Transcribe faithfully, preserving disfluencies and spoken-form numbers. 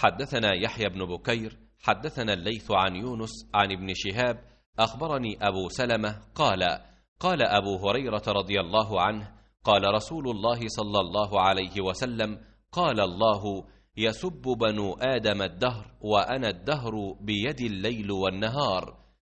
حدثنا يحيى بن بكير حدثنا الليث عن يونس عن ابن شهاب أخبرني أبو سلمة قال قال أبو هريرة رضي الله عنه قال رسول الله صلى الله عليه وسلم قال الله يسب بنو آدم الدهر وأنا الدهر بيدي الليل والنهار